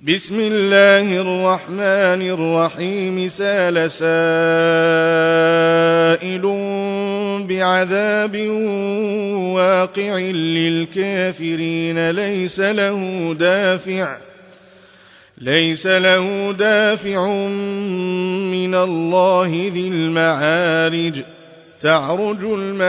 بسم الله الرحمن الرحيم سأل سائل بعذاب واقع للكافرين ليس له دافع من الله ذي المعارج تعرج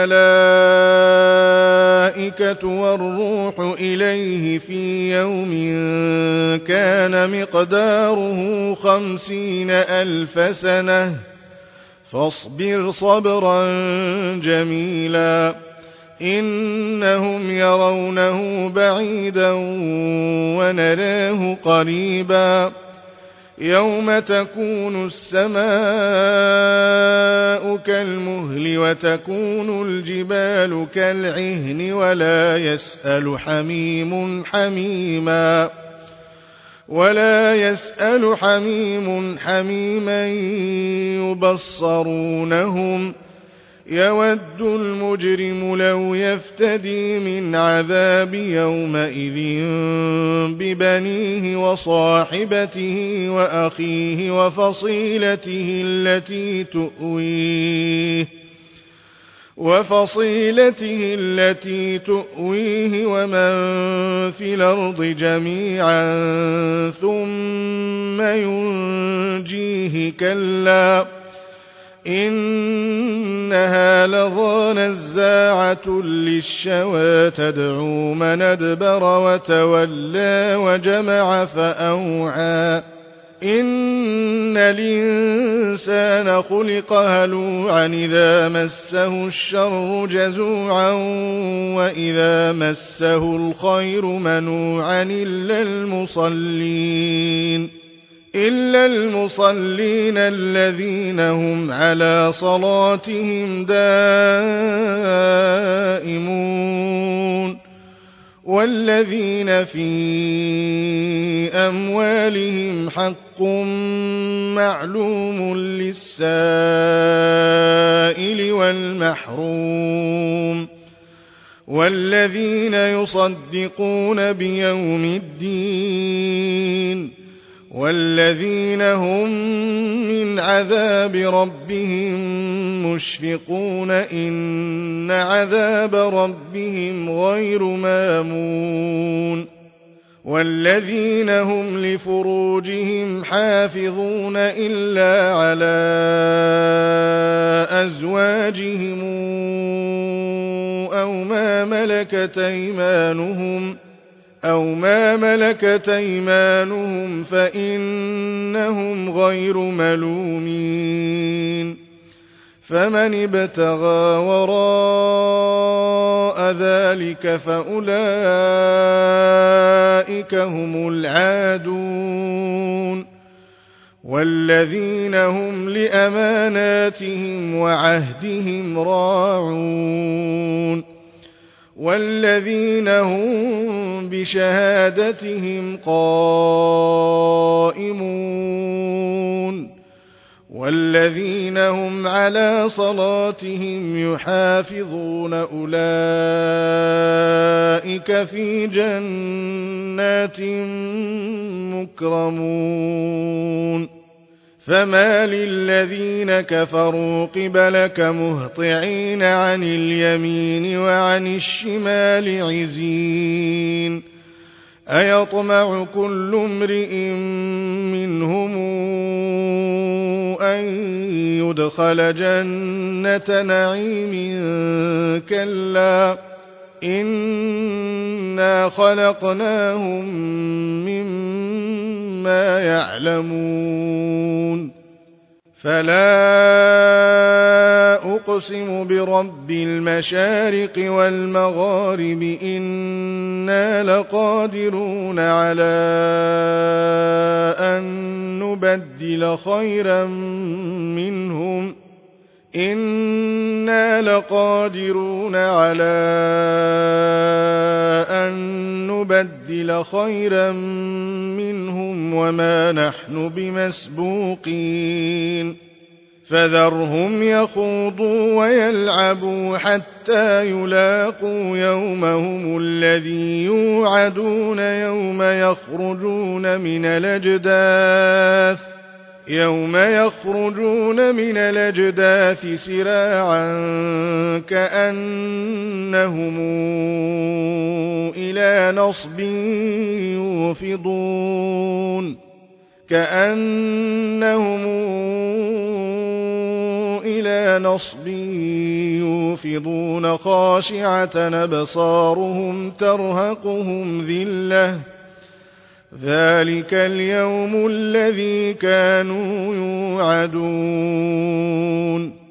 الملائكة والروح إليه في يوم كان مقداره 50,000 سنة فاصبر صبرا جميلا إنهم يرونه بعيدا ونراه قريبا يوم تكون السماء كالمهل وتكون الجبال كالعهن ولا يسأل حميم حميما يبصرونهم يود المجرم لو يفتدي من عذاب يومئذ ببنيه وصاحبته وأخيه وفصيلته التي تؤويه ومن في الأرض جميعا ثم ينجيه كلا إنها لظى نزاعة للشوى تدعو من أدبر وتولى وجمع فأوعى إن الإنسان خلق هلوعا إذا مسه الشر جزوعا وإذا مسه الخير منوعا إلا المصلين الذين هم على صلاتهم دائمون والذين في أموالهم حق معلوم للسائل والمحروم والذين يصدقون بيوم الدين والذين هم من عذاب ربهم مشفقون إن عذاب ربهم غير مامون والذين هم لفروجهم حافظون إلا على أزواجهم أو ما ملكت أيمانهم فإنهم غير ملومين فمن ابتغى وراء ذلك فأولئك هم العادون والذين هم لأماناتهم وعهدهم راعون والذين هم بشهادتهم قائمون والذين هم على صلاتهم يحافظون أولئك في جنات مكرمون فما للذين كفروا قبلك مهطعين عن اليمين وعن الشمال عزين أيطمع كل امرئ منهم أن يدخل جنة نعيم كلا إنا خلقناهم مما يعلمون فلا أقسم برب المشارق والمغارب إنا لقادرون على أن نبدل خيرا منهم وما نحن بمسبوقين فذرهم يخوضوا ويلعبوا حتى يلاقوا يومهم الذي يوعدون يوم يخرجون من الأجداث سراعا كأنهم إلى نصب يوفضون خاشعة أبصارهم ترهقهم ذلة ذلك اليوم الذي كانوا يوعدون